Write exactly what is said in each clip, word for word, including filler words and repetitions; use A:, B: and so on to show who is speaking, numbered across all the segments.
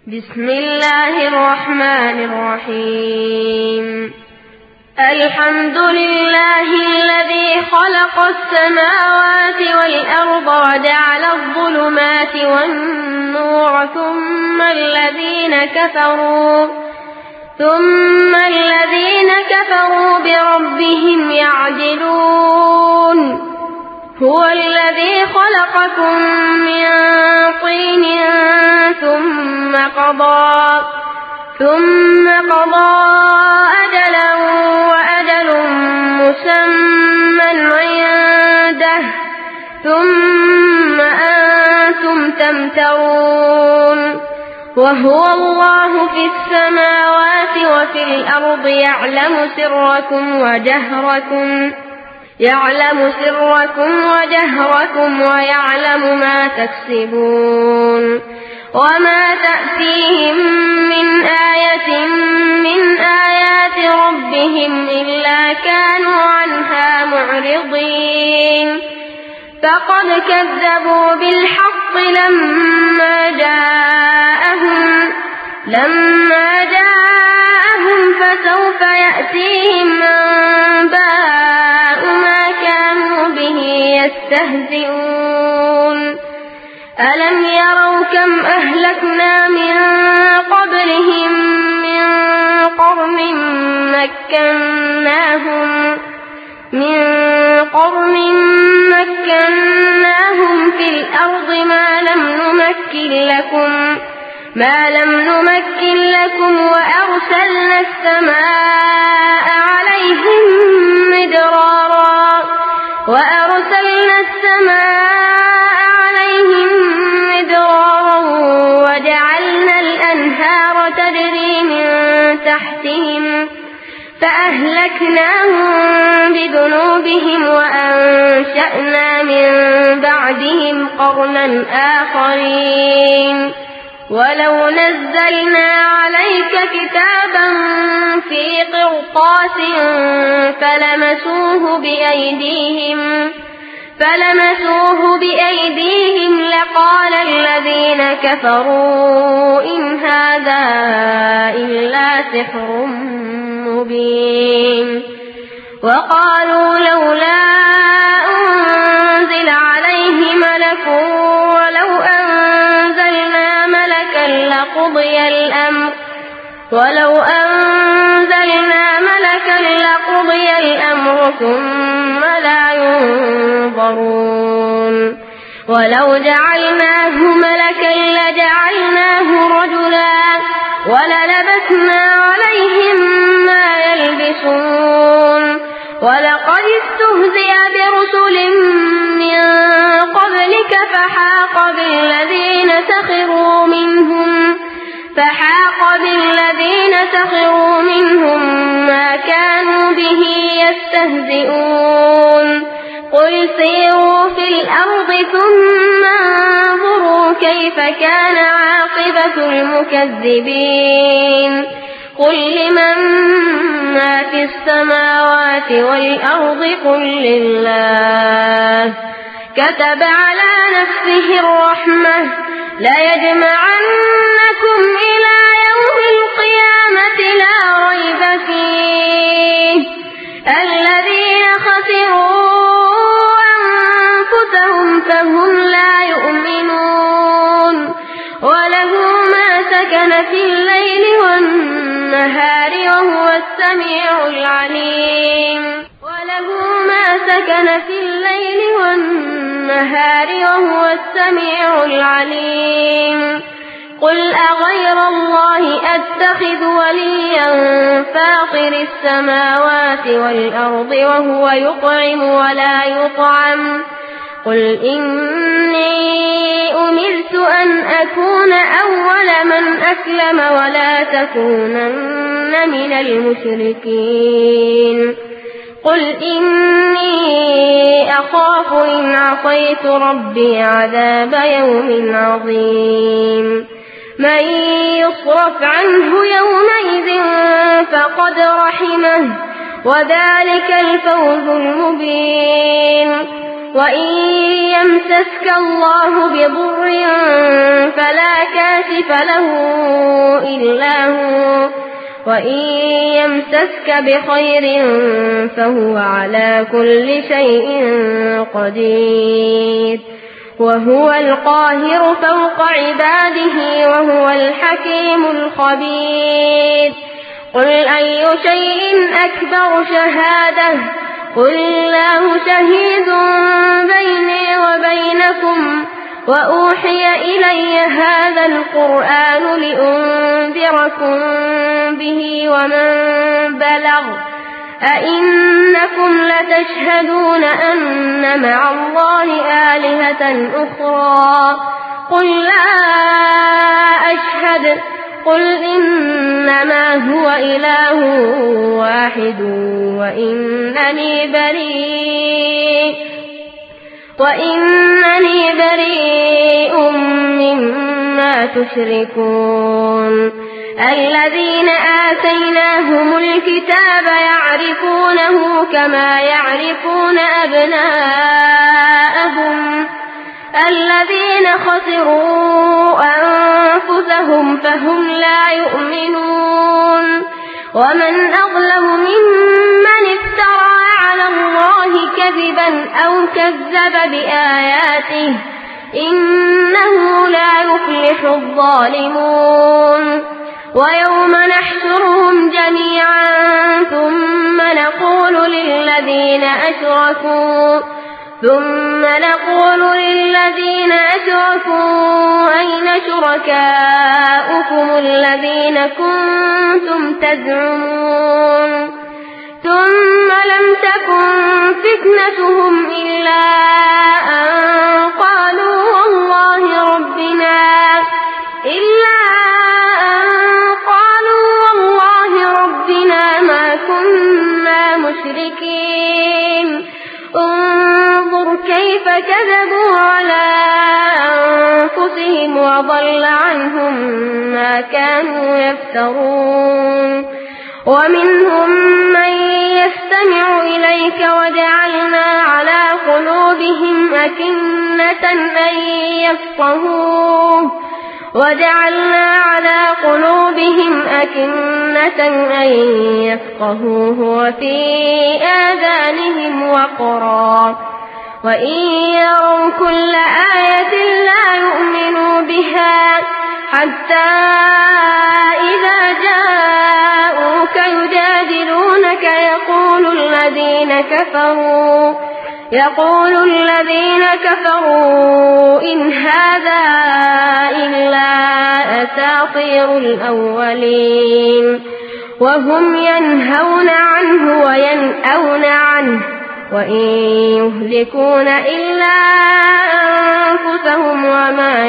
A: بسم الله الرحمن الرحيم. الحمد لله الذي خلق السماوات والأرض وجعل الظلمات والنور ثم الذين كفروا ثم الذين كفروا بربهم يعدلون. هو الذي خلقكم من طين ثم قضى ثم قضى أجلا وأجل مسمى عنده ثم أنتم تمترون. وهو الله في السماوات وفي الأرض يعلم سركم وجهركم يعلم سركم وجهركم ويعلم ما تكسبون. وما تأتيهم من آية من آيات ربهم إلا كانوا عنها معرضين. فقد كذبوا بالحق لما جاءهم لما جاءهم فسوف يأتيهم أنباء ما كانوا به يستهزئون. ألم يروا كم أهلكنا من قبلهم من قرن مكناهم من قرن مكناهم في الأرض ما لم نمكن لكم ما لم نمكن لكم وأرسلنا السماء عليهم مدرارا وأرسلنا السماء عليهم مدرارا وجعلنا الأنهار تجري من تحتهم فأهلكناهم بذنوبهم وأنشأنا من بعدهم قرنا آخرين. ولو نزلنا عليك كتابا في قرطاس فلمسوه بأيديهم فلمسوه بأيديهم لقال الذين كفروا إن هذا إلا سحر مبين. وقالوا لولا أنزل عليه ملك ولو أنزلنا ملكا لقضي الأمر ولو أنزلنا ملكا لقضي الأمر ثم لا ينظرون. ولو جعلناه ملكا لجعلناه رجلا وللبسنا عليهم ما يلبسون. ولقد استهزئ برسل من قبلك فحاق بالذين سخروا منهم فحاق بالذين سخروا منهم ما كانوا به يستهزئون. قل سيروا في الأرض ثم انظروا كيف كان عاقبة المكذبين. قل لمن ما في السماوات والأرض قل لله كتب على نفسه الرحمة ليجمعنكم إلى يوم القيامة لا ريب فيه. الذين خسروا أنفسهم فهم لا يؤمنون. وله ما سكن في الليل والنهار وهو السميع العليم وله ما سكن في الليل والنهار وهو السميع العليم. قل أغير الله أتخذ وليا فاطر السماوات والأرض وهو يطعم ولا يطعم. قل إني أمرت أن أكون أول من أسلم ولا تكونن من المشركين. قل إني أخاف إن عصيت ربي عذاب يوم عظيم. من يصرف عنه يومئذ فقد رحمه وذلك الفوز المبين. وإن يمسسك الله بضر فلا كاشف له إلا هو وإن يمسسك بخير فهو على كل شيء قدير وهو القاهر فوق عباده وهو الحكيم الخبير قل أي شيء أكبر شهادة قل الله شهيد بيني وبينكم وأوحي إلي هذا القرآن لأنذركم به ومن بلغ أئنكم لتشهدون أن مع الله آلهة أخرى قل لا أشهد قل إنما هو إله واحد وإنني بريء وإنني بريء مما تشركون الذين آتيناهم الكتاب يعرفونه كما يعرفون أبناءهم الذين خسروا أنفسهم فهم لا يؤمنون ومن أظلم ممن افترى على الله كذبا أو كذب بآياته إنه لا يفلح الظالمون ويوم نحشرهم جميعا ثم نقول للذين أشركوا ثم نقول للذين أشركوا أين شركاؤكم الذين كنتم تزعمون ثم لم تكن فتنتهم إلا أن قالوا والله ربنا إلا أن قالوا والله ربنا ما كنا مشركين انظر كيف كذبوا على أنفسهم وضل عنهم ما كانوا يفترون ومنهم من يستمع إليك وجعلنا على قلوبهم أكنة أن يفقهوه وجعلنا على قلوبهم أكنة أن يفقهوه وفي آذانهم وقرا وإن يروا كل آية لا يؤمنوا بها حتى إذا جاءوك يجادلونك يقول الذين كفروا يقول الذين كفروا إن هذا إلا أساطير الأولين وهم ينهون عنه وينأون عنه وإن يهلكون إلا أنفسهم وما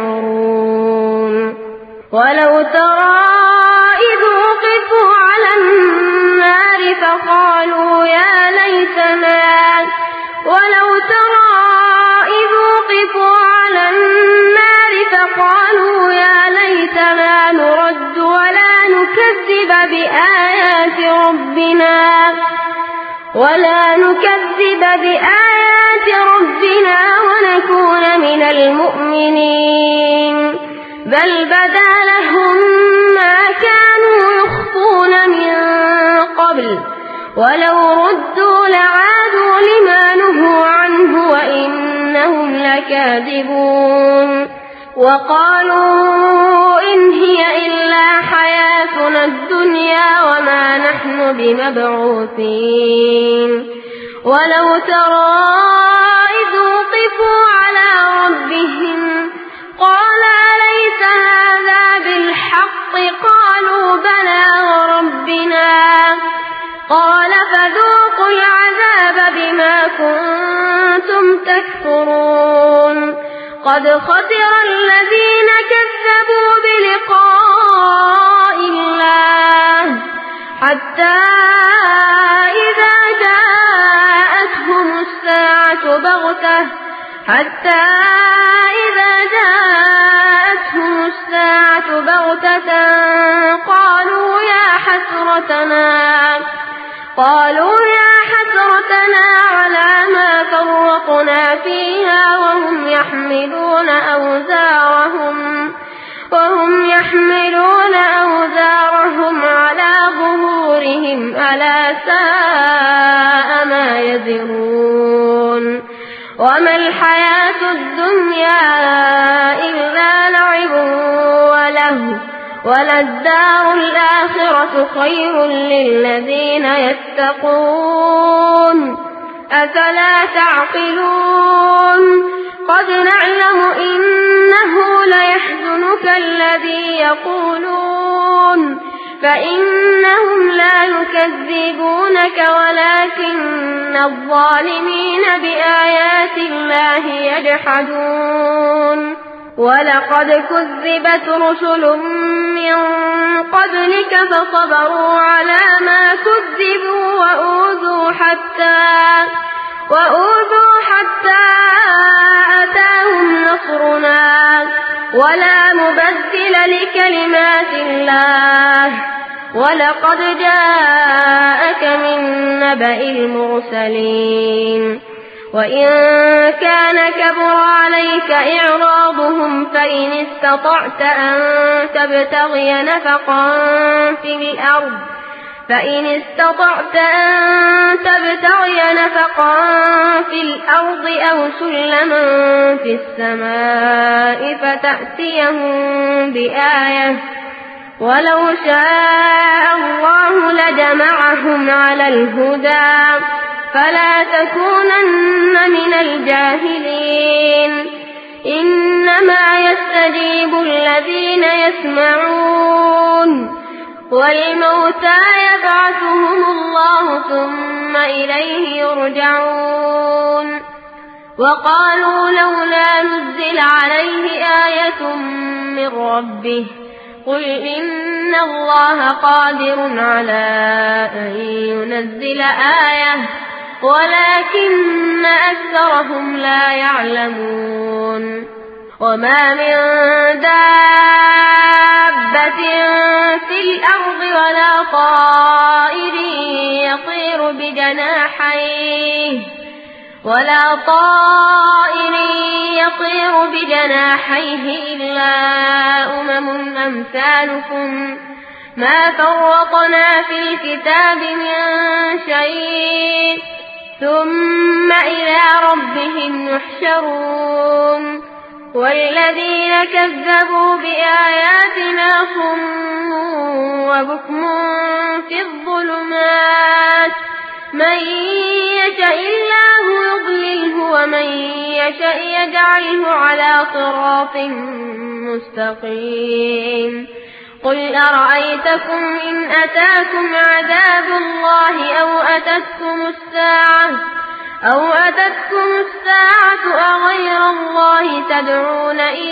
A: يشعرون ولو ترى إذ وقفوا على النار فقالوا يا ليتنا ولو ترى إذ وقفوا على النار فقالوا يا ليتنا نرد ولا نكذب بآيات ربنا ولا نكذب بآيات ربنا ونكون من المؤمنين بل بدا لهم ما كانوا يخفون من قبل ولو ردوا لعادوا لما نهوا عنه وإنهم لكاذبون وقالوا إن هي إلا حياتنا الدنيا وما نحن بمبعوثين ولو ترى إذ وقفوا على ربهم قال أليس هذا بالحق قالوا بلى وربنا قال فذوقوا العذاب بما كنتم تكفرون قد خسر الذين كذبوا بلقاء الله حتى إذا جاءتهم الساعة بغتة حتى إذا جاءتهم الساعة بغتة قالوا يا حسرتنا قالوا يا حسرتنا على ما فرطنا فيها وهم يحملون أوزارهم وهم يحملون أوزارهم على ظهورهم ألا ساء ما يزرون وما الحياة الدنيا إلا لعب وله وللدار الآخرة خير للذين يتقون أفلا تعقلون قد نعلم إنه ليحزنك الذي يقولون فإنهم لا يكذبونك ولكن الظالمين بآيات الله يجحدون ولقد كذبت رسل من قبلك فصبروا على ما كذبوا وأوذوا حتى وأوذوا حتى أتاهم نصرنا ولا مبدل لكلمات الله ولقد جاءك من نبأ المرسلين وإن كان كبر عليك إعراضهم فإن استطعت أن تبتغي نفقا في الأرض فإن استطعت أن تبتغي نفقا في الأرض أو سلما في السماء فتأتيهم بآية ولو شاء الله لجمعهم على الهدى فلا تكونن من الجاهلين إنما يستجيب الذين يسمعون والموتى يبعثهم الله ثم إليه يرجعون وقالوا لولا نزل عليه آية من ربه قل إن الله قادر على أن ينزل آية ولكن أكثرهم لا يعلمون وما من دابة في الأرض ولا طائر يطير بجناحيه ولا طائر يطير بجناحيه إلا أمم أمثالكم ما فرطنا في الكتاب من شيء ثم إلى ربهم يحشرون والذين كذبوا بآياتنا صم وبكم في الظلمات من يشاء الله يضلله ومن يشاء يجعله على صراط مستقيم قل أرأيتكم إن أتاكم عذاب الله أو أتتكم الساعة أو أتتكم الساعة أغير الله تدعون إن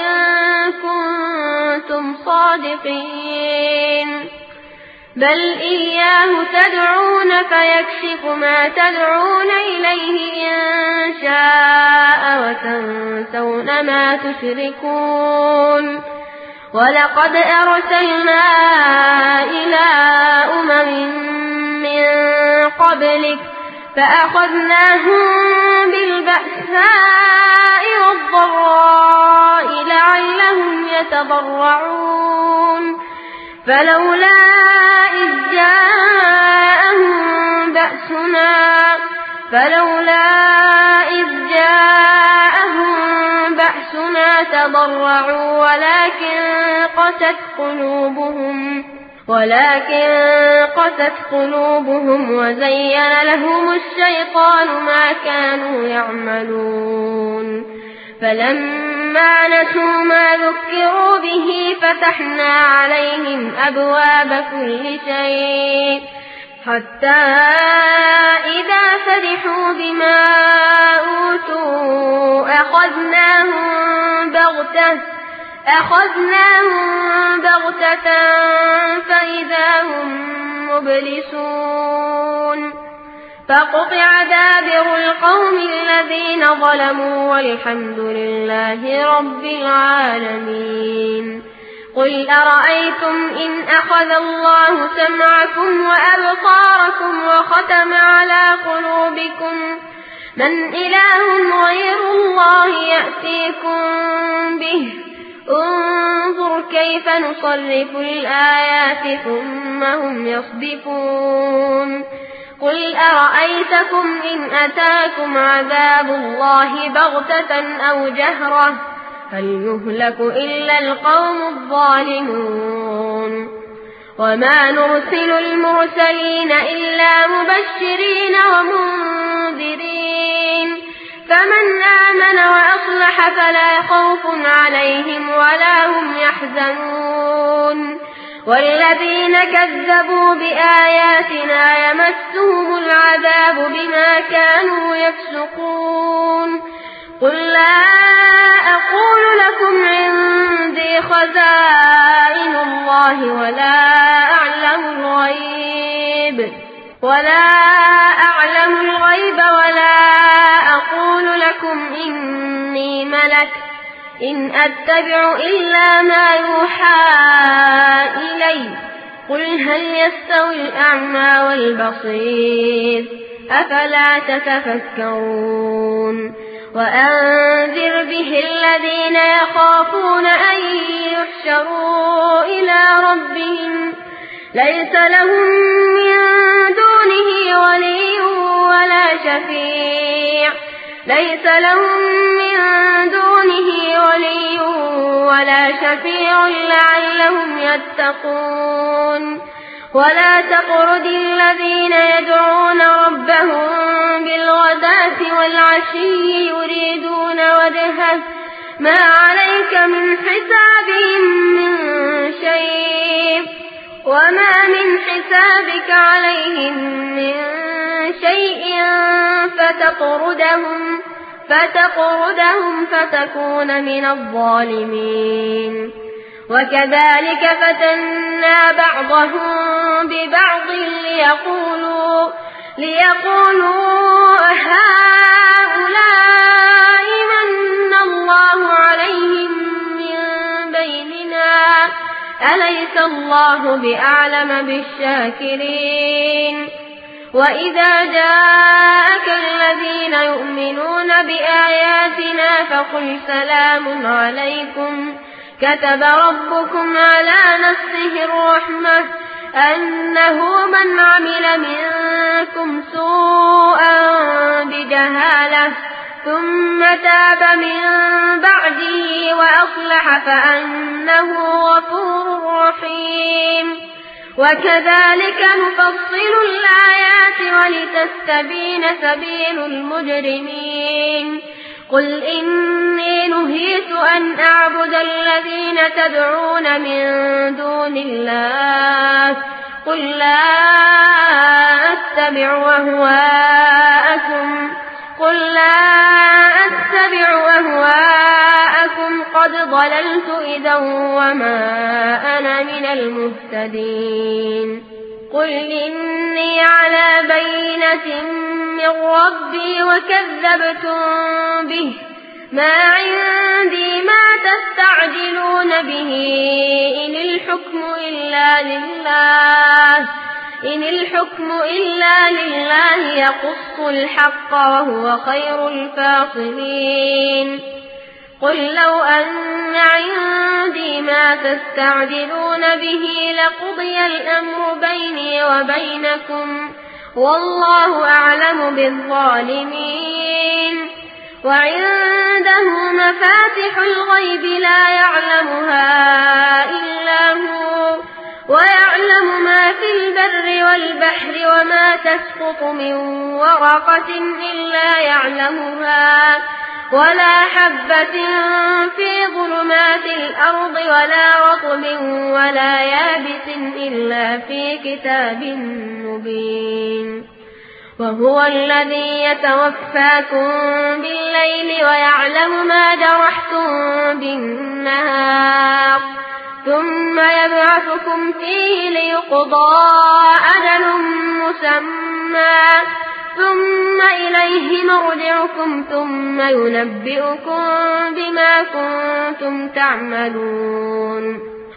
A: كنتم صادقين بل إياه تدعون فيكشف ما تدعون إليه إن شاء وتنسون ما تشركون ولقد أرسلنا إلى أمم من قبلك فأخذناهم بالبأساء والضراء لعلهم يتضرعون فلولا إذ جاءهم بأسنا فلولا إذ جاءهم بأسنا تضرعوا ولكن قست قلوبهم ولكن قست قلوبهم وزين لهم الشيطان ما كانوا يعملون فلما نسوا ما ذكروا به فتحنا عليهم أبواب كل شيء حتى إذا فرحوا بما أوتوا أخذناهم بغتة أخذناهم بغتة فإذا هم مبلسون فقطع دابر القوم الذين ظلموا والحمد لله رب العالمين قل أرأيتم إن أخذ الله سمعكم وأبصاركم وختم على قلوبكم من إله غير الله يأتيكم به انظر كيف نصرف الآيات ثم هم يصدفون قل أرأيتكم إن أتاكم عذاب الله بغتة أو جهرة هل يهلك إلا القوم الظالمون وما نرسل المرسلين إلا مبشرين ومنذرين فمن آمن وأصلح فلا خوف عليهم ولا هم يحزنون والذين كذبوا بآياتنا يمسهم العذاب بما كانوا يفسقون قل لا أقول لكم عندي خزائن الله ولا أعلم الغيب ولا أعلم الغيب ولا أقول لكم إني ملك إن أتبع إلا ما يوحى إلي قل هل يستوي الأعمى والبصير أفلا تتفكرون وأنذر به الذين يخافون أن يحشروا إلى ربهم ليس لهم من دونه ولي ولا شفيع ليس لهم من دونه ولي ولا شفيع لعلهم يتقون ولا تطرد الذين يدعون ربهم بالغداة والعشي يريدون وجهه ما عليك من حسابهم من شيء وما من حسابك عليهم من شيء فتطردهم فتطردهم فتكون من الظالمين وكذلك فتنا بعضهم ببعض ليقولوا ليقولوا هؤلاء من الله عليهم من بيننا أليس الله بأعلم بالشاكرين وإذا جاءك الذين يؤمنون بآياتنا فقل سلام عليكم كتب ربكم على نفسه الرحمة أنه من عمل منكم سوءا بجهالة ثم تاب من بعده وأصلح فأنه غفور رحيم وكذلك نفصل الآيات ولتستبين سبيل المجرمين قل إني نهيت أن أعبد الذين تدعون من دون الله قل لا أتبع أهواءكم قل لا أتبع أهواءكم قد ضللت إذا وما أنا من المهتدين قل إني على بينة من ربي وكذبتم به ما عندي ما تستعجلون به إن الحكم إلا لله إن الحكم إلا لله يقص الحق وهو خير الفاصلين قل لو أن عندي ما تستعجلون به لقضي الأمر بيني وبينكم والله أعلم بالظالمين وعنده مفاتح الغيب لا يعلمها إلا هو ويعلم ما في البر والبحر وما تسقط من ورقة إلا يعلمها ولا حبة في ظلمات الأرض ولا رطب ولا يابس إلا في كتاب مبين وهو الذي يتوفاكم بالليل ويعلم ما جرحتم بالنهار ثم يبعثكم فيه ليقضى أجل مسمى ثم إليه مرجعكم ثم ينبئكم بما كنتم تعملون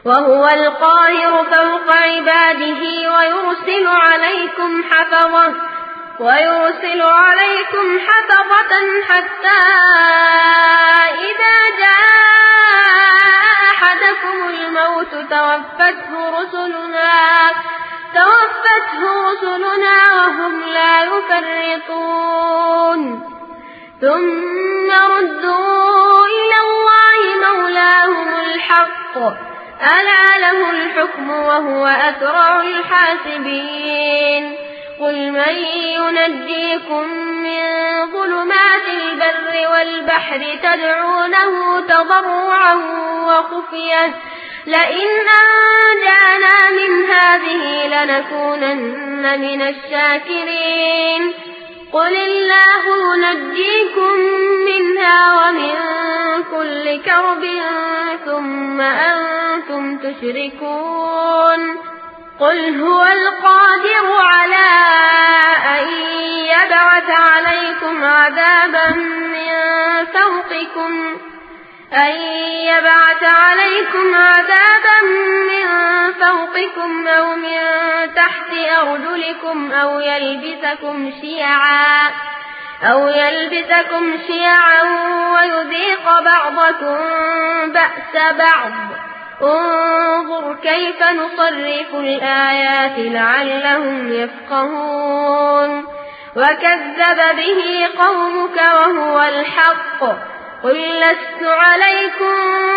A: وهو القاهر فوق عباده ويرسل عليكم حفظة ويرسل عليكم حفظة حتى إذا جاء أحدكم الموت توفته رسلنا توفته رسلنا وهم لا يفرطون ثم ردوا إلى الله مولاهم الحق ألا له الحكم وهو أسرع الحاسبين قل من ينجيكم من ظلمات البر والبحر تدعونه تضرعا وخفية لئن أنجانا من هذه لنكونن من الشاكرين قل الله ينجيكم منها ومن كل كرب ثم أنتم تشركون قل هو القادر على أن يبعث عليكم عذابا من فوقكم أن يبعث عليكم عذابا من فوقكم أو من تحت أرجلكم أو يلبسكم شيعا أو يلبسكم شيعا ويذيق بعضكم بأس بعض انظر كيف نصرف الآيات لعلهم يفقهون وكذب به قومك وهو الحق قل لست عليكم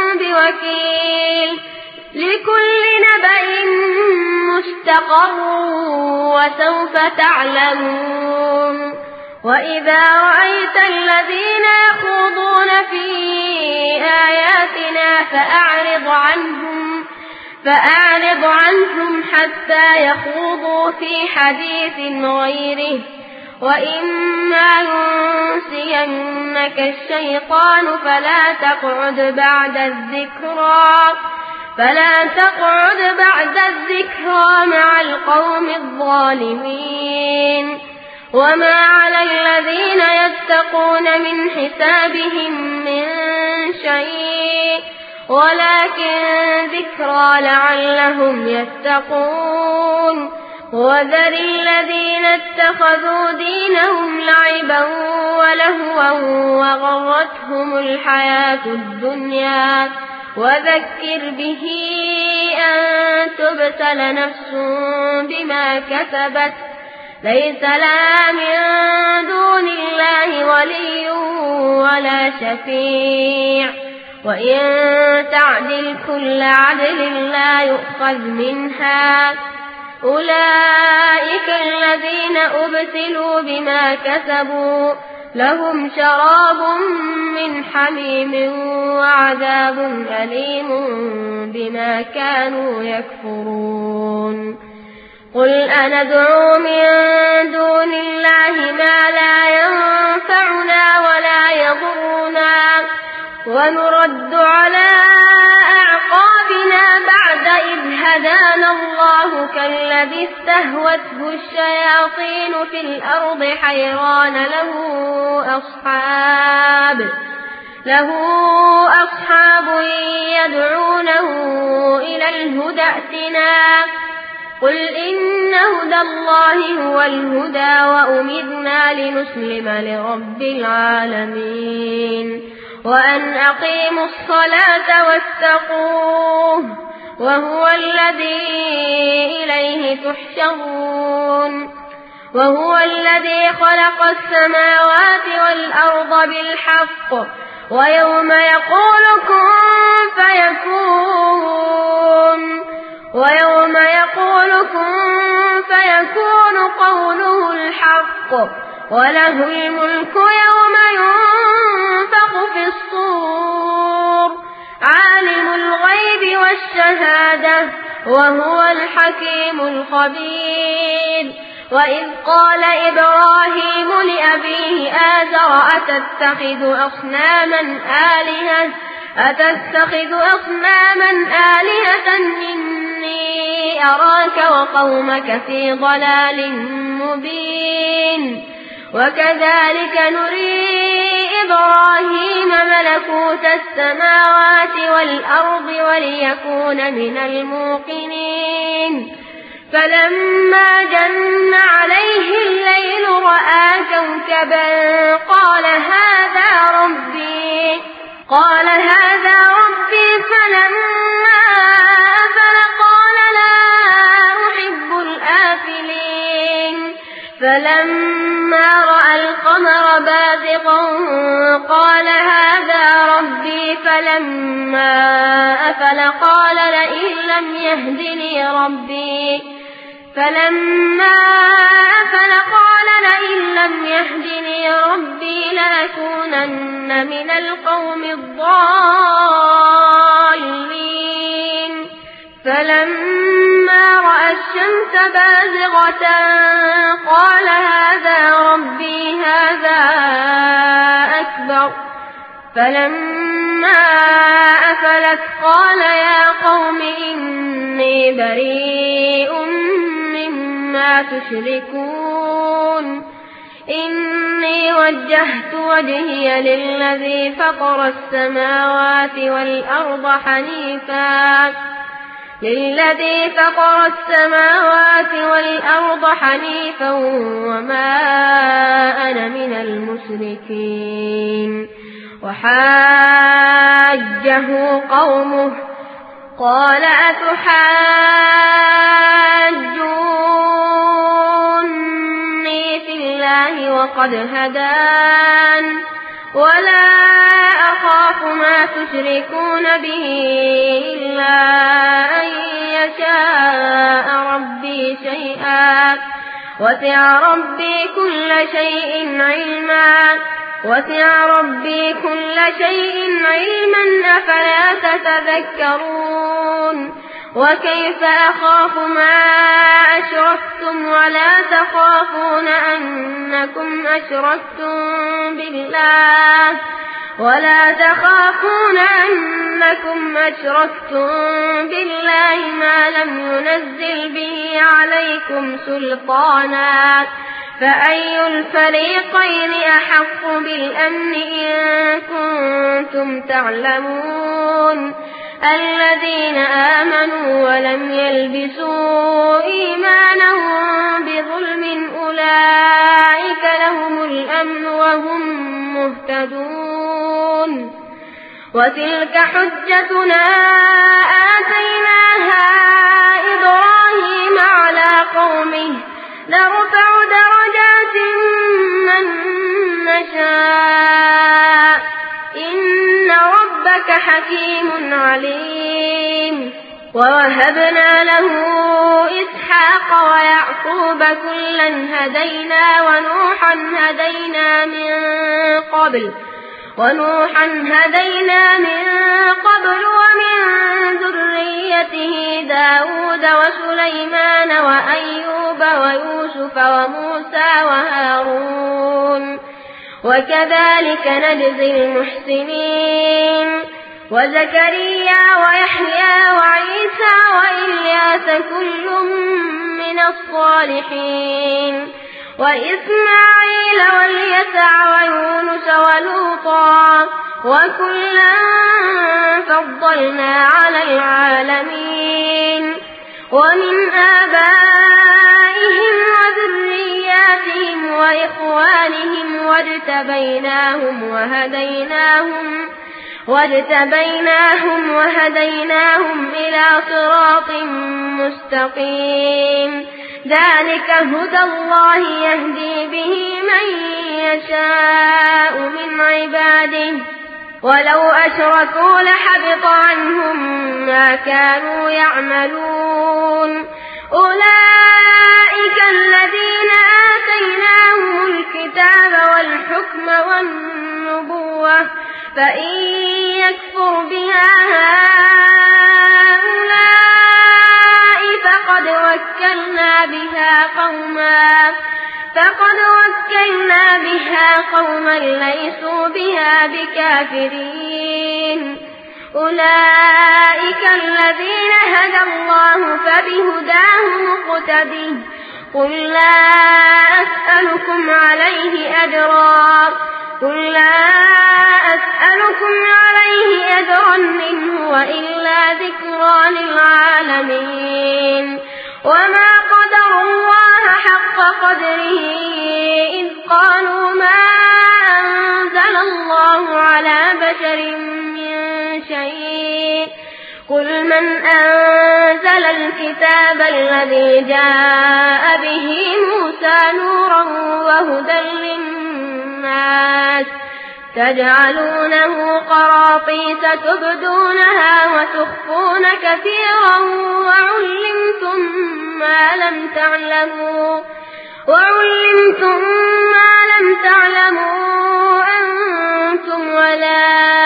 A: بوكيل لكل نبأ مستقر وسوف تعلمون وإذا رأيت الذين يخوضون في آياتنا فأعرض عنهم فأعرض عنهم حتى يخوضوا في حديث غيره وإما ينسينك الشيطان فلا تقعد بعد الذكرى فلا تقعد بعد الذكرى مع القوم الظالمين وما على الذين يتقون من حسابهم من شيء ولكن ذكرى لعلهم يتقون وذر الذين اتخذوا دينهم لعبا ولهوا وغرتهم الحياة الدنيا وذكر به أن تبتل نفس بما كسبت ليس لها من دون الله ولي ولا شفيع وإن تعدل كل عدل لا يؤخذ منها أولئك الذين أبتلوا بما كسبوا لهم شراب من حميم وعذاب أليم بما كانوا يكفرون قل أندعو من دون الله ما لا ينفعنا ولا يضرنا ونرد على أعقابنا بعد إذ هدانا الله كالذي استهوته الشياطين في الأرض حيران له أصحاب له أصحاب يدعونه إلى الهدى ائتنا قل إن هدى الله هو الهدى وأمرنا لنسلم لرب العالمين وأن أقيموا الصلاة واتقوه وهو الذي إليه تحشرون وهو الذي خلق السماوات والأرض بالحق ويوم يقول كن فيكون ويوم يقول كن فيكون قوله الحق وله الملك يوم ينفخ في الصور عالم الغيب والشهادة وهو الحكيم الخبير وإذ قال إبراهيم لأبيه آزر أتتخذ أصناما آلهة أتتخذ أصناما آلهة إني أراك وقومك في ضلال مبين وكذلك نري إبراهيم ملكوت السماوات والأرض وليكون من الموقنين فلما جن عليه الليل رأى كوكبا قال هذا ربي قال هذا ربي فلما أفل قال لا أحب الآفلين فلما رأى القمر بازغا قال هذا ربي فلما أفل قال لئن لم يهدني ربي فلما أفل قال لئن لم يهدني ربي لأكونن من القوم الضالين فلما رأى الشمس بازغة قال هذا ربي هذا أكبر فلما أفلت قال يا قوم إني بريء مما تشركون إني وجهت وجهي للذي فطر السماوات والأرض حنيفا للذي فطر السماوات والأرض حنيفا وما أنا من المشركين وحاجه قومه قال أتحاجوني في الله وقد هدان ولا أخاف ما تشركون به إلا أن يشاء ربي شيئا وسع ربي كل شيء علما وسع ربي كل شيء علما أفلا تتذكرون وكيف أخاف ما أشركتم ولا تخافون أنكم أشركتم بالله ولا تخافون أنكم أشركتم بالله ما لم ينزل به عليكم سلطانا فأي الفريقين أحق بالأمن إن كنتم تعلمون الذين آمنوا ولم يلبسوا إيمانهم بظلم أولئك لهم الأمن وهم مهتدون وتلك حجتنا آتيناها إبراهيم على قومه نرفع درجات من نشاء إن ربك حكيم عليم ووهبنا له إسحاق ويعقوب كلا هدينا ونوحا هدينا من قبل ونوحا هدينا من قبل ومن ذريته داود وسليمان وأيوب ويوسف وموسى وهارون وكذلك نجزي المحسنين وزكريا ويحيى وعيسى وإلياس كل من الصالحين وإسماعيل واليسع ويونس ولوطا وكلا فضلنا على العالمين ومن آبائهم وذرياتهم وإخوانهم واجتبيناهم وهديناهم واجتبيناهم وهديناهم إلى صراط مستقيم ذلك هدى الله يهدي به من يشاء من عباده ولو أشركوا لحبط عنهم ما كانوا يعملون أولئك الذين آتيناهم الكتاب والحكم والنبوة فإن يكفر بها هؤلاء فقد وكلنا بها قوما فقد وكلنا بها قوما ليسوا بها بكافرين أولئك الذين هدى الله فبهداه مقتده قل لا أسألكم عليه أجرا قل لا أسألكم عليه أجرا إن هو إلا ذكرى للعالمين وما قدروا الله حق قدره إذ قالوا ما أنزل الله على بشر من شيء قل من أنزل الكتاب الذي جاء به موسى نورا وهدى للناس تجعلونه قراطيس تبدونها وتخفون كثيرا وعلمتم ما لم تعلموا وعلمتم ما لم تعلموا أنتم ولا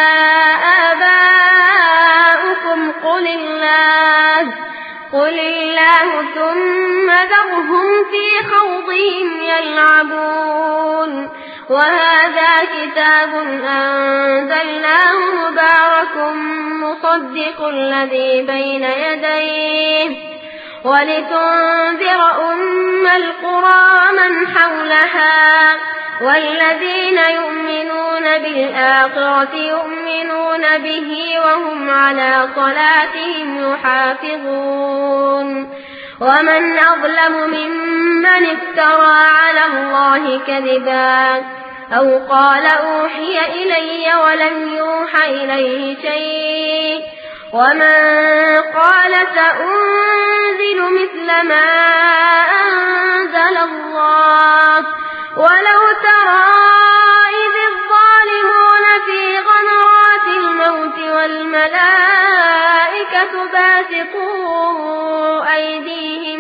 A: آباؤكم قل الله قل الله ثم ذرهم في خوضهم يلعبون وهذا كتاب أنزلناه مبارك مصدق الذي بين يديه ولتنذر أم القرى ومن حولها والذين يؤمنون بالآخرة يؤمنون به وهم على صلاتهم يحافظون ومن أظلم ممن افترى على الله كذبا أو قال أوحي إلي ولم يوحى إليه شيء ومن قال سأنزل مثل ما أنزل الله ولو ترى إذ الظالمون في غمرات الموت والملائكة باسطوا أيديهم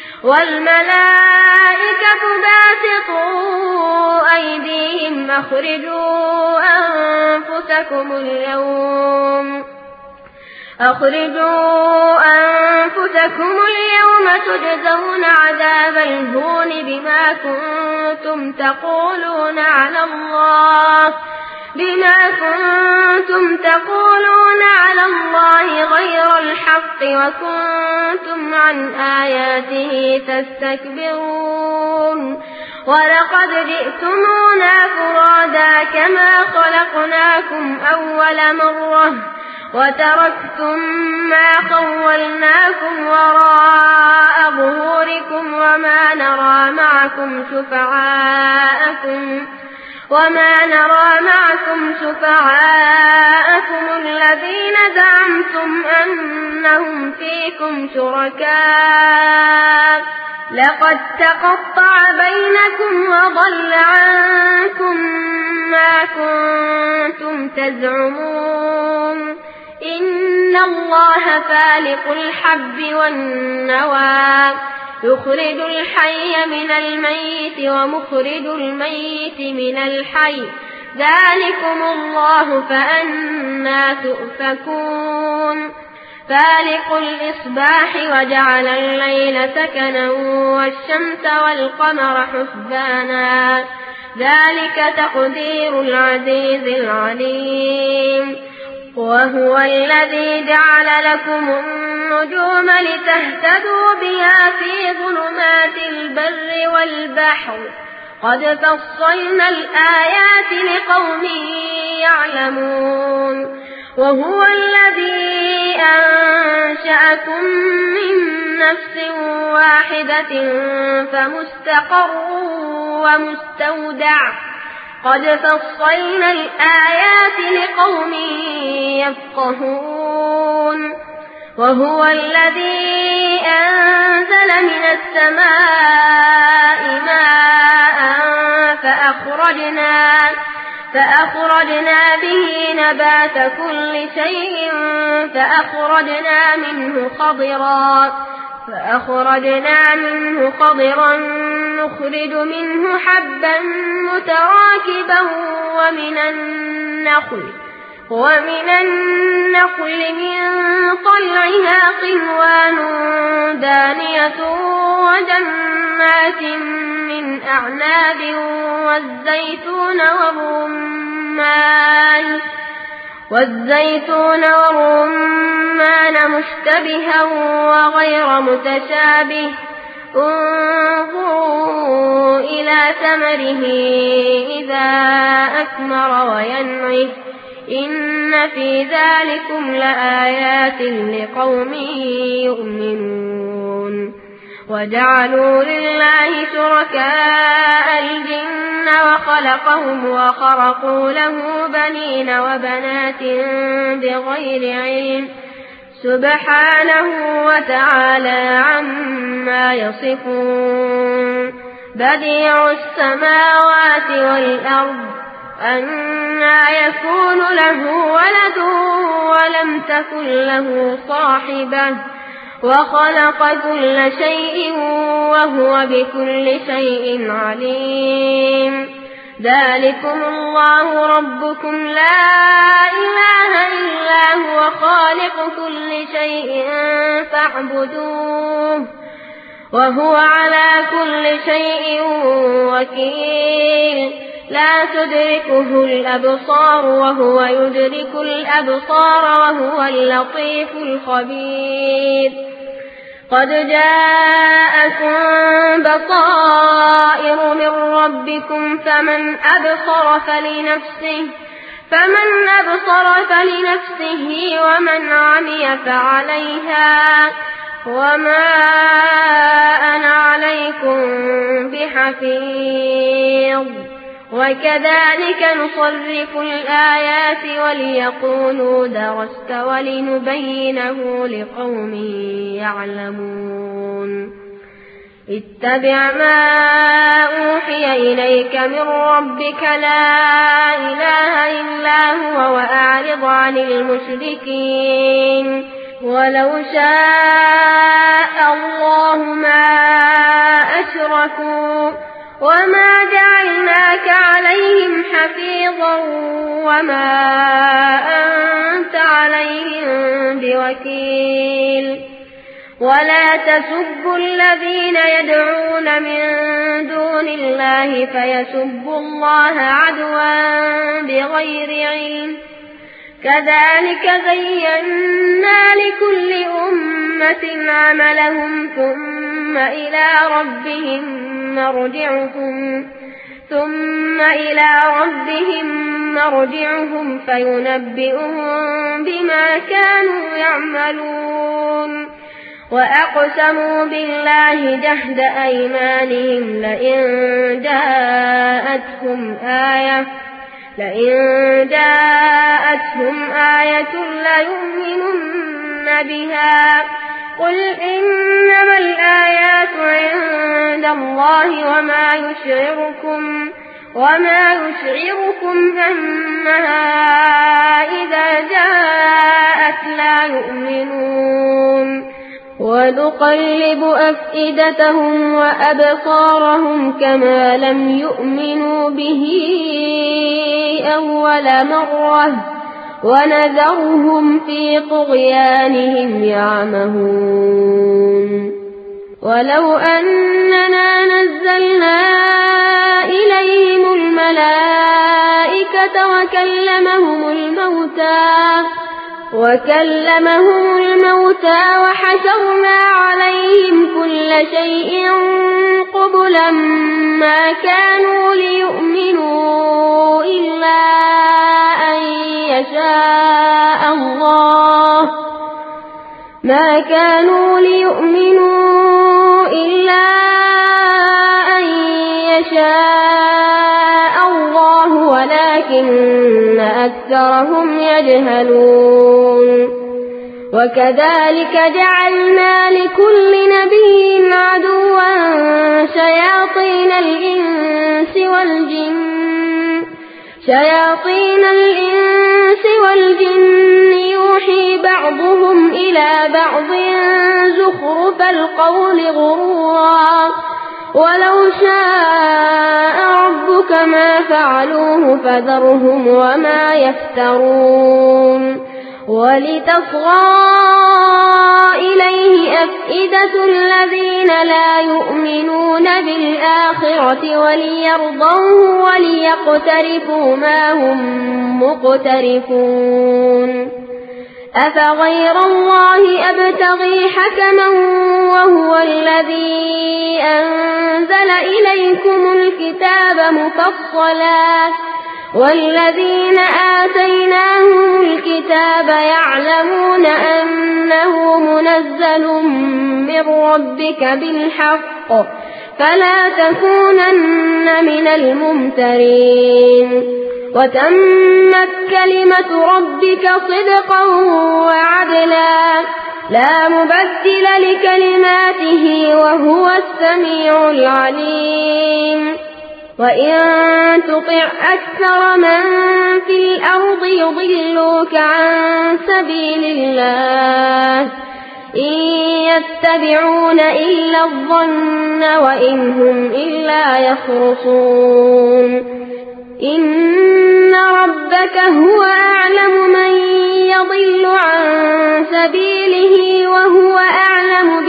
A: والملائكة باسطوا أيديهم أخرجوا أنفسكم اليوم أخرجوا أنفسكم اليوم تجزون عذاب الهون بما كنتم تقولون على الله بما كنتم تقولون على الله غير الحق وكنتم عن آياته تستكبرون ولقد جئتمونا فرادا كما خلقناكم أول مرة وتركتم ما خولناكم وراء ظهوركم وما نرى معكم شفعاءكم وما نرى معكم شفعاءكم الذين زعمتم أنهم فيكم شركاء لقد تقطع بينكم وضل عنكم ما كنتم تزعمون إن الله فالق الحب والنوى يخرج الحي من الميت ومخرج الميت من الحي ذلكم الله فأنى تؤفكون فالق الإصباح وجعل الليل سكنا والشمس والقمر حسبانا ذلك تقدير العزيز العليم وهو الذي جعل لكم النجوم لتهتدوا بها في ظلمات البر والبحر قد فصلنا الآيات لقوم يعلمون وهو الذي أنشأكم من نفس واحدة فمستقر ومستودع قد فصلنا الآيات لقوم يفقهون وهو الذي أنزل من السماء ماء فأخرجنا فأخرجنا به نبات كل شيء فأخرجنا منه خضرا فأخرجنا منه خضرا نخرج منه حبا متراكبا ومن النخل ومن النخل من طلعها قنوان دانية وجنات من أعناب والزيتون والرمان والزيتون والرمان مشتبها وغير متشابه انظروا إلى ثمره إذا أثمر وينعه إن في ذلكم لآيات لقوم يؤمنون وجعلوا لله شركاء الجن وخلقهم وخرقوا له بنين وبنات بغير علم سبحانه وتعالى عما يصفون بديع السماوات والأرض أنى يكون له ولد ولم تكن له صاحبة وخلق كل شيء وهو بكل شيء عليم ذلكم الله ربكم لا إله إلا هو خالق كل شيء فاعبدوه وهو على كل شيء وكيل لا تدركه الأبصار وهو يدرك الأبصار وهو اللطيف الخبير قد جاءكم بصائر من ربكم فمن أبصر فلنفسه فمن أبصر فلنفسه ومن عمي فعليها وما أنا عليكم بحفيظ وكذلك نصرف الآيات وليقولوا درست ولنبينه لقوم يعلمون اتبع ما أوحي إليك من ربك لا إله إلا هو وأعرض عن المشركين ولو شاء الله ما أشركوا وما جعلناك عليهم حفيظا وما أنت عليهم بوكيل ولا تسبوا الذين يدعون من دون الله فيسبوا الله عدوا بغير علم كذلك زينا لكل أمة عملهم ثم إلى ربهم مرجعهم ثم إلى ربهم مرجعهم فينبئهم بما كانوا يعملون وأقسموا بالله جهد أيمانهم لئن جاءتهم آية لئن جاءتهم آية ليؤمنن بها قل إنما الآيات عند الله وما يشعركم وما يشعركم أنها إذا جاءت لا يؤمنون ونقلب أفئدتهم وأبصارهم كما لم يؤمنوا به أول مرة ونذرهم في طغيانهم يعمهون ولو أننا نزلنا إليهم الملائكة وكلمهم الموتى وكلمهم الموتى وحشرنا عليهم كل شيء قبلا ما كانوا ليؤمنوا إلا أن يشاء الله ما كانوا ليؤمنوا إلا أن يشاء الله ولكن أكثرهم يجهلون وكذلك جعلنا لكل نبي عدوا شياطين الإنس والجن شياطين الإنس والجن يوحي بعضهم إلى بعض زخرف القول غرورا ولو شاء ربك ما فعلوه فذرهم وما يفترون ولتصغى إليه أفئدة الذين لا يؤمنون بالآخرة وليرضوه وليقترفوا ما هم مقترفون أفغير الله أبتغي حكما وهو الذي إليكم الكتاب مفصلا والذين آتيناهم الكتاب يعلمون أنه منزل من ربك بالحق فلا تكونن من الممترين وتمت كلمة ربك صدقا وعدلا لا مبدل لكلماته وهو السميع العليم وإن تطع أكثر من في الأرض يضلوك عن سبيل الله إن يتبعون إلا الظن وإن هم إلا يخرصون إن ربك هو أعلم من يضل عن سبيله وهو أعلم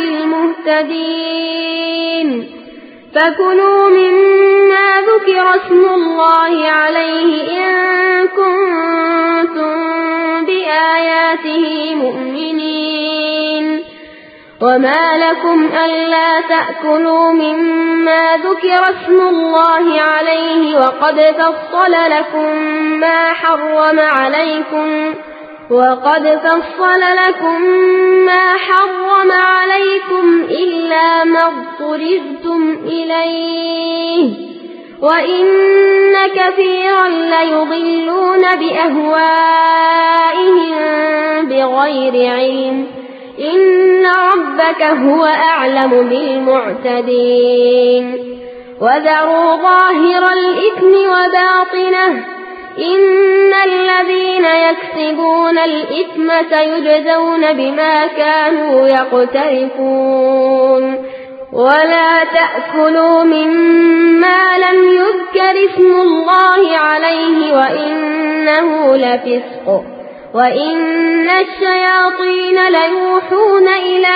A: بالمهتدين فكلوا مما ذكر اسم الله عليه إن كنتم بآياته مؤمنين وما لكم ألا تأكلوا مما ذكر اسم الله عليه وقد فصل لكم ما حرم عليكم وقد فصل لكم ما حرم عليكم إلا ما اضطررتم إليه وإن كثيرا ليضلون بأهوائهم بغير علم إن ربك هو أعلم بالمعتدين وذروا ظاهر الإثم وباطنه إن الذين يكسبون الإثم سيجزون بما كانوا يقترفون ولا تأكلوا مما لم يذكر اسم الله عليه وإنه لفسق وإن الشياطين ليوحون إلى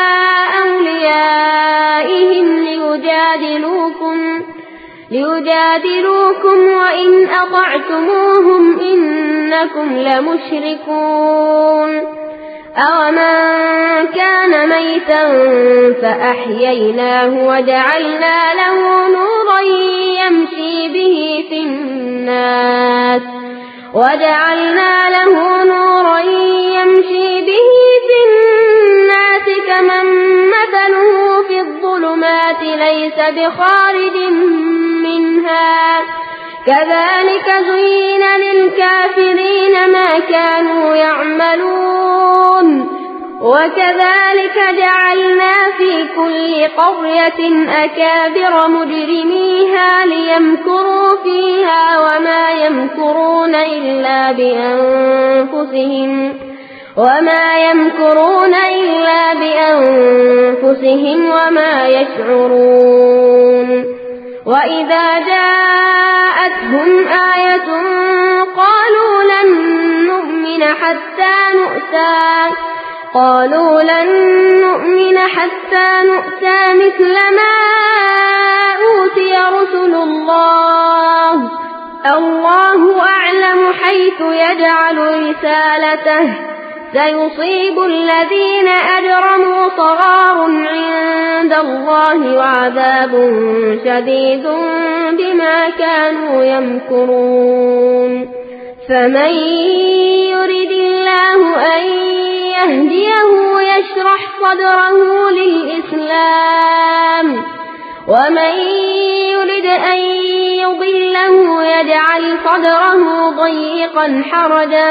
A: أوليائهم ليجادلوكم ليجادلوكم وإن أطعتموهم إنكم لمشركون أومن كان ميتا فأحييناه وجعلنا له نورا يمشي به في الناس وجعلنا له نورا يمشي به في الناس كمن مثله في الظلمات ليس بخارج منها كذلك زين للكافرين ما كانوا يعملون وكذلك جعلنا في كل قرية أكابر مجرميها ليمكروا فيها وما يمكرون إلا بأنفسهم وما يمكرون إلا بأنفسهم وما يشعرون وإذا جاءتهم آية قالوا لن نؤمن حتى نؤتى قالوا لن نؤمن حتى نؤتى مثل ما أوتي رسل الله الله أعلم حيث يجعل رسالته سيصيب الذين أجرموا صغار عند الله وعذاب شديد بما كانوا يمكرون فمن يرد الله أن يهديه يشرح صدره للإسلام ومن يرد أن يضله يجعل صدره ضيقا حرجا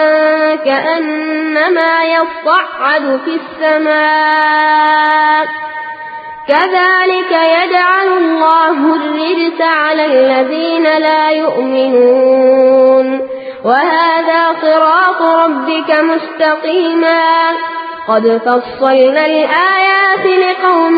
A: كأنما يصعد في السماء كذلك يجعل الله الرجس على الذين لا يؤمنون وهذا صراط ربك مستقيما قد فصلنا الآيات لقوم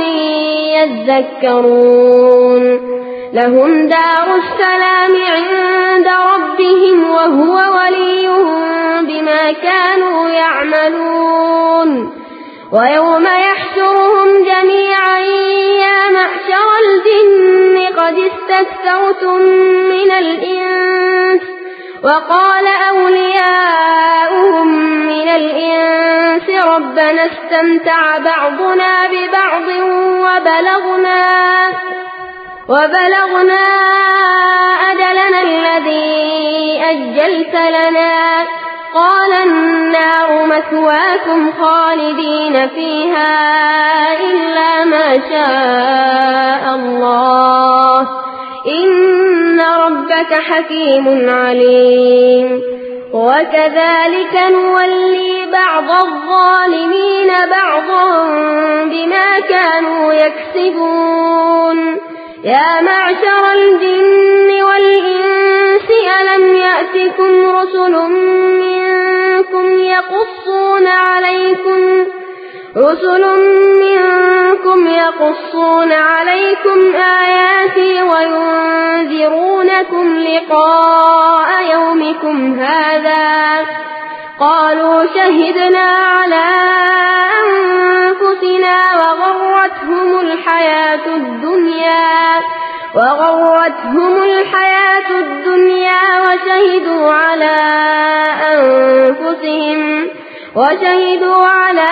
A: يذكرون لهم دار السلام عند ربهم وهو وليهم بما كانوا يعملون ويوم يحشرهم جميعا يا معشر الجن قد استكثرتم من الإنس وقال أولياؤهم من الإنس ربنا استمتع بعضنا ببعض وبلغنا وبلغنا أجلنا الذي أجلت لنا قال النار مثواكم خالدين فيها إلا ما شاء الله إن ربك حكيم عليم وكذلك نولي بعض الظالمين بعضا بما كانوا يكسبون يا معشر الجن والإنس ألم يأتكم رسل منكم يقصون عليكم رسل منكم يقصون عليكم آياتي وينذرونكم لقاء يومكم هذا قالوا شهدنا على أنفسنا وغرتهم الحياة الدنيا وغرتهم الحياة الدنيا وشهدوا على أنفسهم وشهدوا على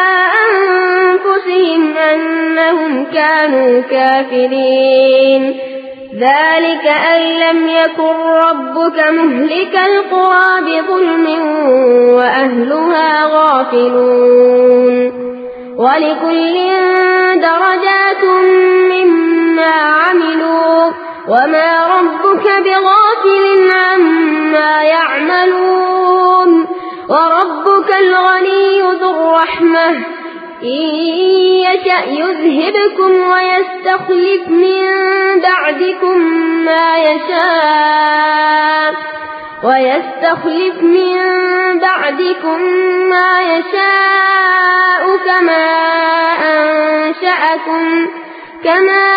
A: أنفسهم أنهم كانوا كافرين ذلك أن لم يكن ربك مهلك القرى بظلم وأهلها غافلون ولكل درجات مما عملوا وما ربك بغافل عما يعملون وربك الغني ذو الرحمة إن يشأ يذهبكم ويستخلف من بعدكم ما يشاء ويستخلف من بعدكم ما يشاء كما أنشأكم كما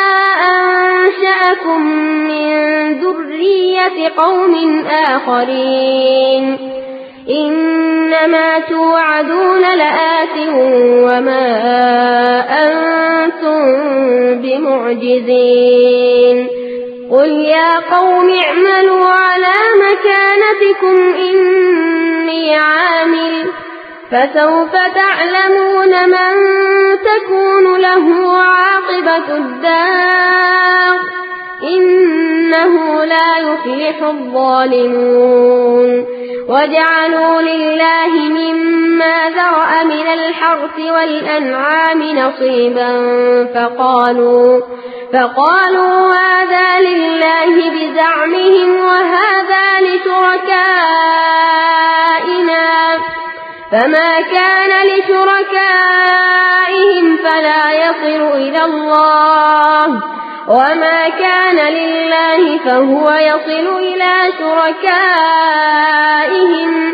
A: أنشأكم من ذرية قوم آخرين إنما توعدون لآت وما أنتم بمعجزين قل يا قوم اعملوا على مكانتكم إني عامل فسوف تعلمون من تكون له عاقبة الدار إنه لا يفلح الظالمون وجعلوا لله مما ذرأ من الحرث والأنعام نصيبا فقالوا فقالوا هذا لله بزعمهم وهذا لشركائنا فما كان لشركائهم فلا يصل إلى الله وما كان لله فهو يصل إلى شركائهم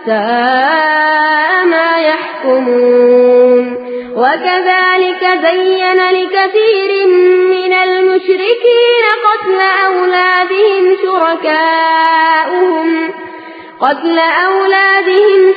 A: ساء ما يحكمون وكذلك زين لكثير من المشركين قتل أولادهم شركاؤهم قتل أولادهم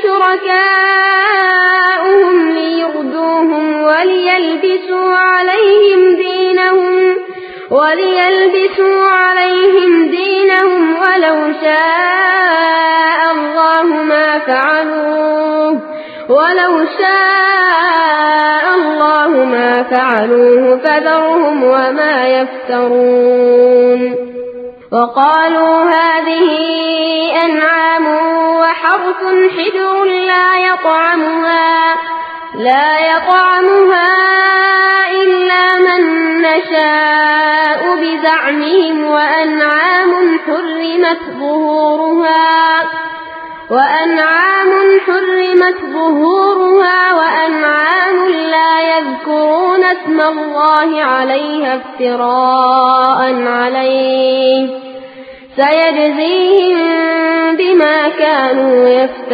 A: شركاؤهم ليردوهم وليلبسوا عليهم دينهم وليلبسوا عليهم دينهم ولو شاء الله ما فعلوه ولو شاء الله ما فعلوه فذرهم وما يفترون وقالوا هذه أنعام وحرث حجر لا يطعمها لا يطعمها إلا من نشاء بزعمهم وأنعام حرمت ظهورها وأنعام حرمت ظهورها وأنعام لا يذكرون اسم الله عليها افتراء عليه سيجزيهم بما كانوا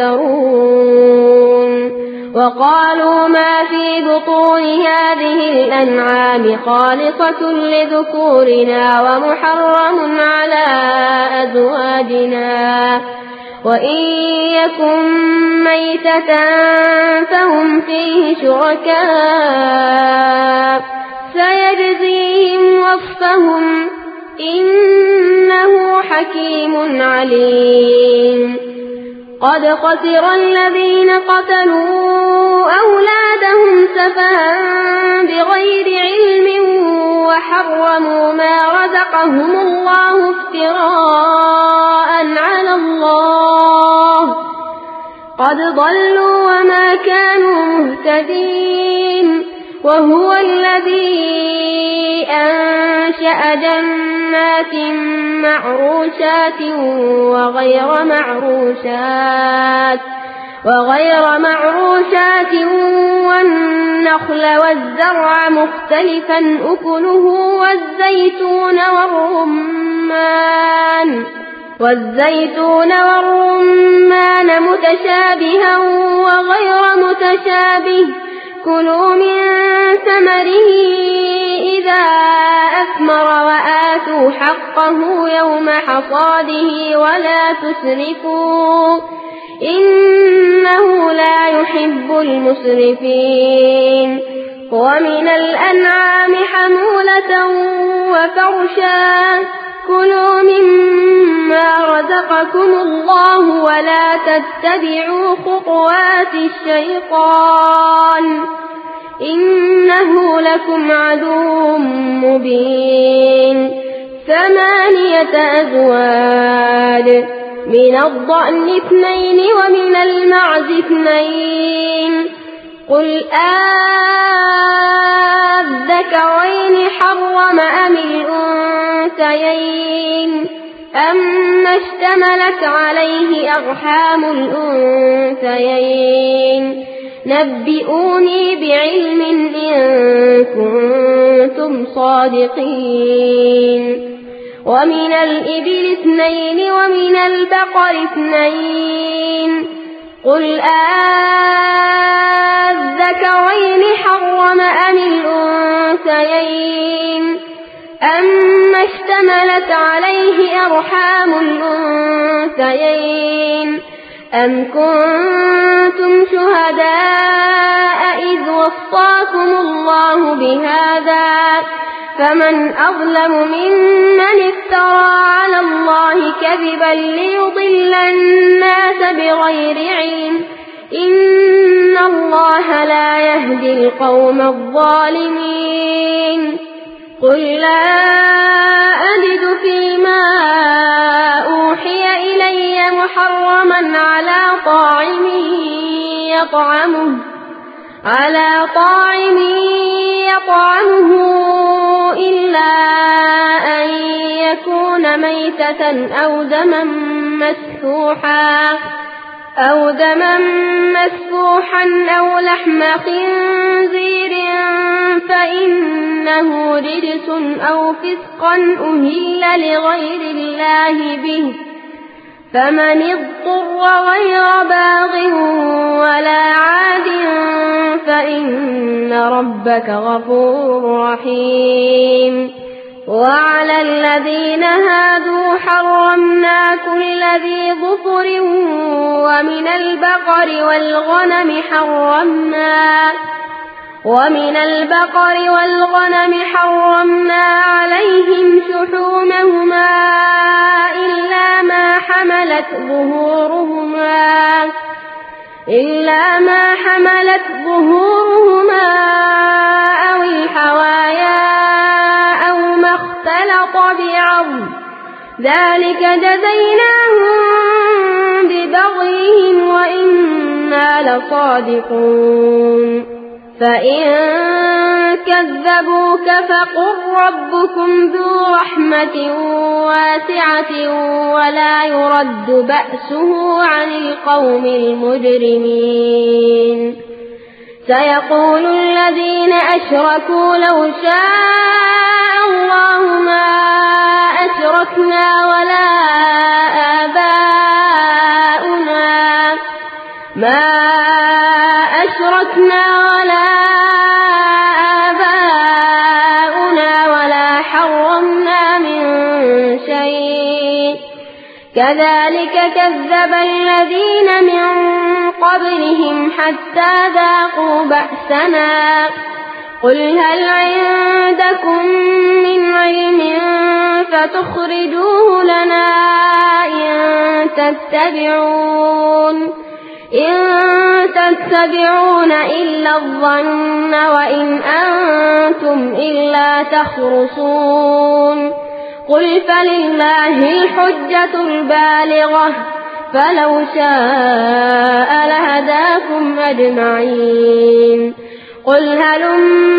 A: يفترون وقالوا ما في بطون هذه الأنعام خالصة لذكورنا ومحرم على أزواجنا وإن يكن ميتة فهم فيه شركاء سيجزيهم وصفهم إنه حكيم عليم قد خسر الذين قتلوا أولادهم سفها بغير علم وحرموا ما رزقهم الله افتراء على الله قد ضلوا وما كانوا مهتدين وهو الذي أنشأ جنات معروشات وغير معروشات وغير معروشات والنخل والزرع مختلفا أكله والزيتون والرمان والزيتون والرمان متشابها وغير متشابه كلوا من ثمره إذا أثمر وآتوا حقه يوم حصاده ولا تسرفوا إنه لا يحب المسرفين ومن الأنعام حمولة وفرشا كلوا مما رزقكم الله ولا تتبعوا خطوات الشيطان إنه لكم عدو مبين ثمانية أزواج من الضأن اثنين ومن المعز اثنين قل أذكرين حرم أم الأنثيين أما اشتملت عليه أرحام الأنثيين نبئوني بعلم إن كنتم صادقين ومن الإبل اثنين ومن البقر اثنين قل أذكرين حرم أم الأنثيين أما اشتملت عليه أرحام الأنثيين أم كنتم شهداء إذ وصاكم الله بهذا فمن أظلم ممن افترى على الله كذبا ليضل الناس بغير علم إن الله لا يهدي القوم الظالمين قل لا أجد فيما أوحي إلي محرما على طاعم يطعمه على طاعم يطعمه إلا أن يكون ميتة أو دما مسفوحا أو دما مسفوحا أو لحم خنزير فإنه رجس أو فسقا أهل لغير الله به فمن اضطر غير باغ ولا عاد فإن ربك غفور رحيم وعلى الذين هادوا حرمنا كل ذي ظفر ومن البقر والغنم حرمنا ومن البقر والغنم حرمنا عليهم شحومهما إلا ما حملت ظهورهما إلا ما حملت ظهورهما أو الحوايا أو ما اختلط بعظم ذلك جزيناهم ببغيهم وإنا لصادقون فإن كذبوك فقل ربكم ذو رحمة واسعة ولا يرد بأسه عن القوم المجرمين سيقول الذين أشركوا لو شاء الله ما أشركنا ولا آباؤنا ما أشركنا ولا آباؤنا ولا حرمنا من شيء كذلك كذب الذين من قبلهم حتى ذاقوا بأسنا قل هل عندكم من علم فتخرجوه لنا إن تتبعون إن تتبعون إلا الظن وإن أنتم إلا تخرصون قل فلله الحجة البالغة فلو شاء لهداكم أجمعين قل هلم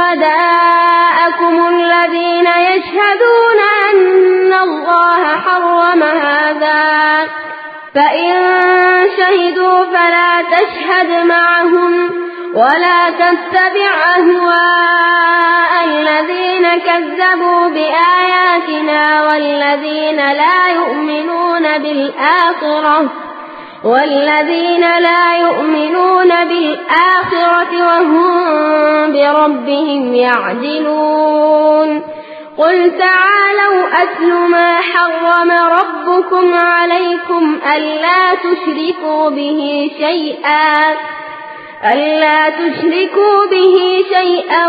A: شهداءكم الذين يشهدون أن الله حرم هذا فإن شهدوا فلا تشهد معهم ولا تتبع أهواء الذين كذبوا بآياتنا والذين لا يؤمنون بالآخرة والذين لا يؤمنون بالآخرة وهم بربهم يعدلون قل تعالوا أتل ما حرم ربكم عليكم ألا تشركوا به شيئا ألا تشركوا به شيئا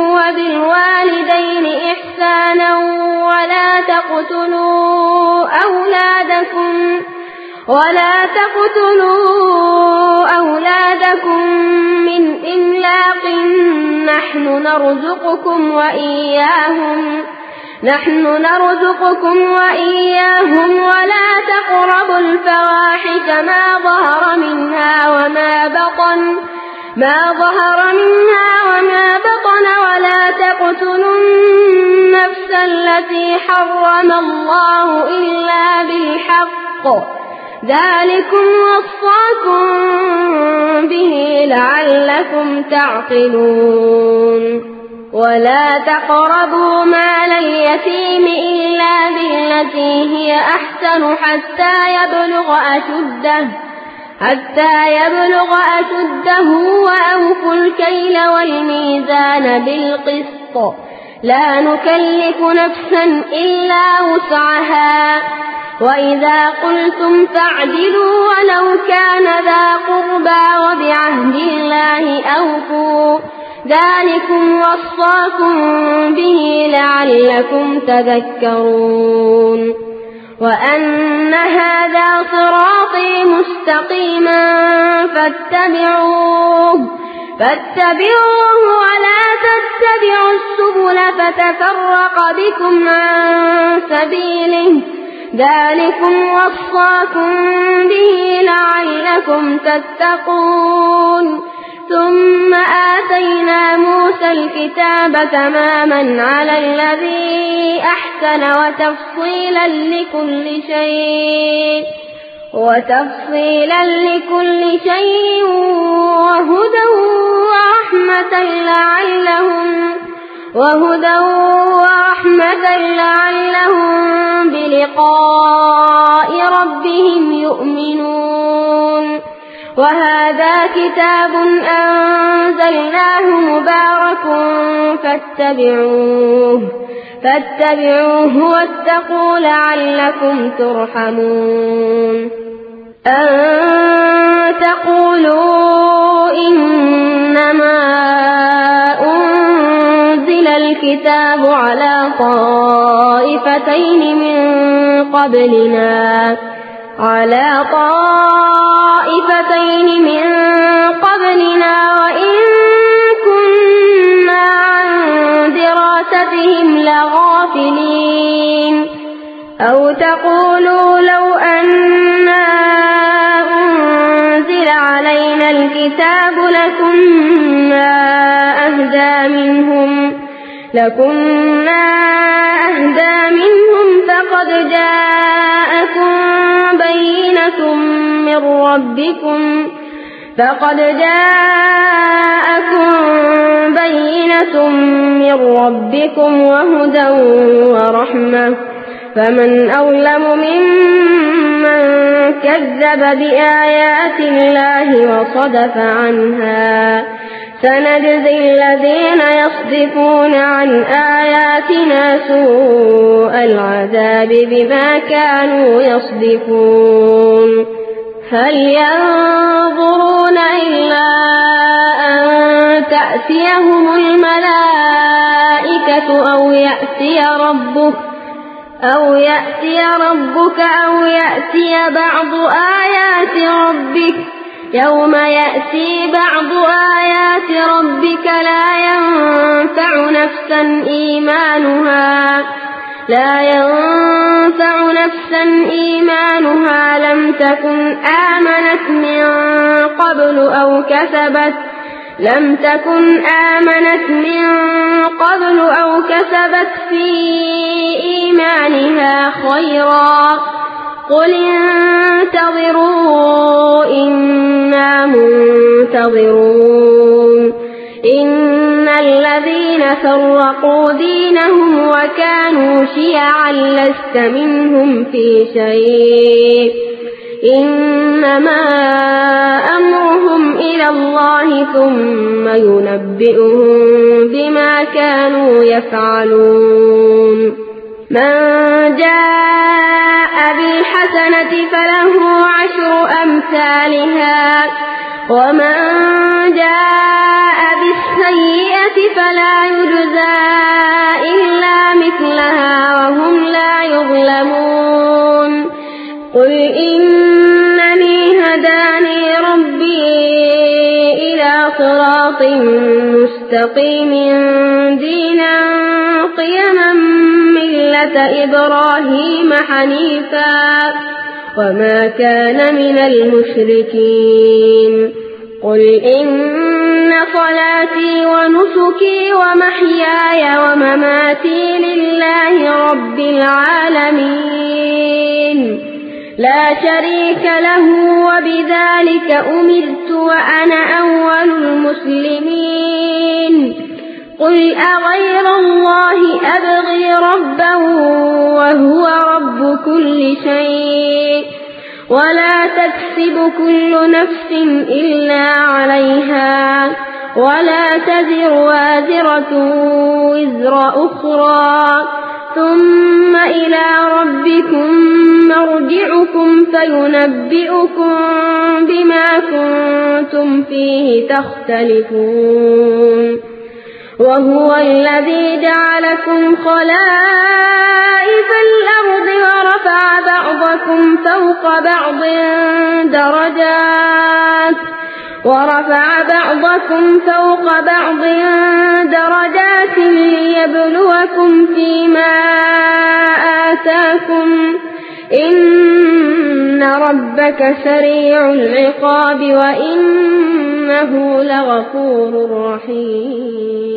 A: وبالوالدين إحسانا ولا تقتلوا أولادكم ولا تقتلوا أولادكم من إملاق نحن نرزقكم وإياهم نحن نرزقكم وإياهم ولا تقربوا الفواحش ما ظهر منها وما بطن ما ظهر منها وما بطن ولا تقتلوا النفس التي حرم الله إلا بالحق ذلكم وصاكم به لعلكم تعقلون ولا تقربوا مال اليتيم إلا بالتي هي أحسن حتى يبلغ أشده حتى يبلغ أشده وأوفوا الكيل والميزان بالقسط لا نكلف نفسا إلا وسعها وإذا قلتم فاعدلوا ولو كان ذا قربى وبعهد الله أوفوا ذلكم وصاكم به لعلكم تذكرون وأن هذا صراطي مستقيما فاتبعوه فاتبعوه ولا تتبعوا السبل فتفرق بكم عن سبيله ذلكم وصاكم به لعلكم تتقون ثم آتينا موسى الكتاب تماما على الذي أحسن وتفصيلا لكل شيء وتفصيلا لكل شيء وهدى ورحمة لعلهم وهدى ورحمة لعلهم بلقاء ربهم يؤمنون وهذا كتاب أنزلناه مبارك فاتبعوه فاتبعوه واتقوا لعلكم ترحمون أن تقولوا إنما أنزل الكتاب على طائفتين من قبلنا على طائفتين من قبلنا وإن كنا عن دراستهم لغافلين أو تقولوا لو أنا أنزل علينا الكتاب لكنا أهدى منهم لكنا أهدى منهم فقد جاءكم بينة من ربكم فقد جاءكم بينة من ربكم وهدى ورحمة فمن أظلم ممن كذب بآيات الله وصدف عنها سنجزي الذين يصدفون عن آياتنا سوء العذاب بما كانوا يصدفون هل ينظرون إلا أن تأتيهم الملائكة أو يأتي ربك أو يأتي ربك أو يأتي بعض آيات ربك يوم يأتي بعض آيات ربك لا ينفع نفسا إيمانها لا ينفع نفسا إيمانها لم تكن آمنت من قبل أو كسبت لم تكن آمنت من قبل أو كسبت في إيمانها خيرا قل انتظروا إنا منتظرون إن الذين فرقوا دينهم وكانوا شيعا لست منهم في شيء إنما أمرهم إلى الله ثم ينبئهم بما كانوا يفعلون من جاء بالحسنة فله عشر أمثالها ومن جاء بالسيئة فلا يجزى إلا مثلها وهم لا يظلمون قل إنني هداني ربي إلى صراط مستقيم دينا قيما ملة إبراهيم حنيفا وما كان من المشركين قل إن صلاتي ونسكي ومحياي ومماتي لله رب العالمين لا شريك له وبذلك أمرت وأنا أول المسلمين قل أغير الله أبغي ربا وهو رب كل شيء ولا تكسب كل نفس إلا عليها ولا تزر وازرة وزر أخرى ثم إلى ربكم مرجعكم فينبئكم بما كنتم فيه تختلفون وهو الذي جعلكم خلائف الأرض ورفع بعضكم فوق بعض درجات ورفع بعضكم فوق بعض درجات ليبلوكم فيما آتاكم إن ربك سريع العقاب وإنه لغفور رحيم.